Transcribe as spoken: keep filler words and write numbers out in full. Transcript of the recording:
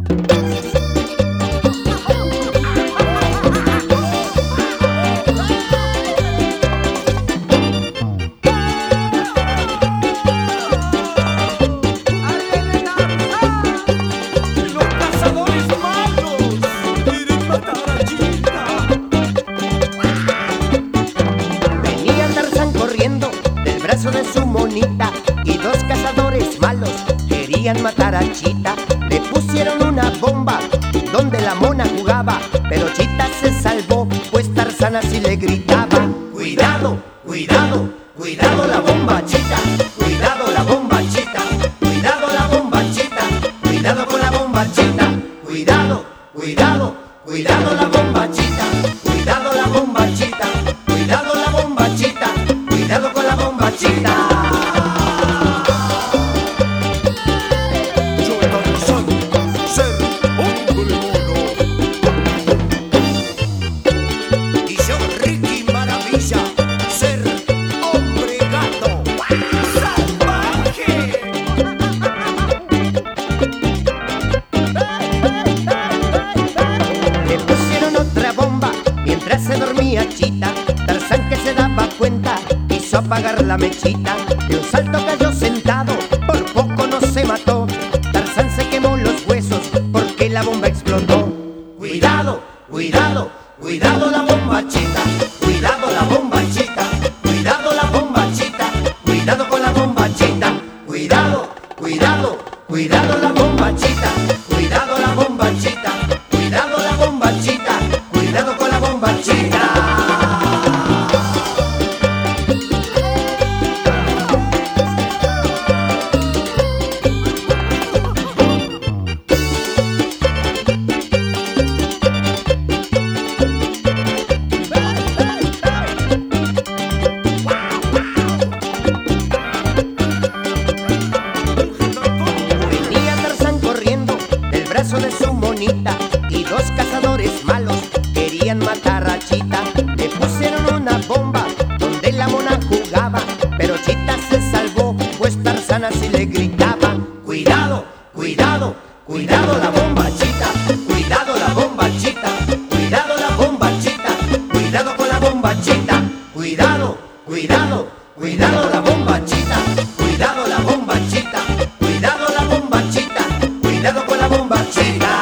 De su monita y dos cazadores malos querían matar a Chita. Le pusieron una bomba donde la mona jugaba, pero Chita se salvó, pues Tarzán así le gritaba: cuidado, cuidado, cuidado la bomba, Chita, cuidado la bomba, Chita, cuidado la bomba, Chita, cuidado con la bomba, Chita, cuidado, cuidado, cuidado la bomba, Chita, cuidado la bomba, Chita, cuidado la bomba, Chita, cuidado con la bomba, Chita. Yo Tarzán, ser hombre mono. Y yo Ricky Maravilla, ser hombre gato. ¡Salvaje! Le pusieron otra bomba mientras se dormía Chita. Tarzán, que se daba cuenta, quiso apagar la mechita. De un salto cayó sentado, por poco no se mató. Tarzán se quemó los huesos porque la bomba explotó. Cuidado, cuidado, cuidado la bomba, Chita, cuidado la bomba, Chita, cuidado la bomba, Chita, cuidado con la bomba, Chita, cuidado, cuidado, cuidado la bomba, Chita, cuidado la bomba, Chita, cuidado la bomba, Chita, cuidado con la bomba, Chita. De su monita y dos cazadores malos querían matar a Chita. Le pusieron una bomba donde la mona jugaba, pero Chita se salvó, pues Tarzán así le gritaba: cuidado, cuidado, cuidado la bomba, Chita, cuidado la bomba, Chita, cuidado la bomba, Chita, cuidado con la bomba, Chita, cuidado, cuidado, cuidado la bomba, Chita, cuidado la bomba, Chita, cuidado la bomba, Chita, cuidado con la bomba, Chita.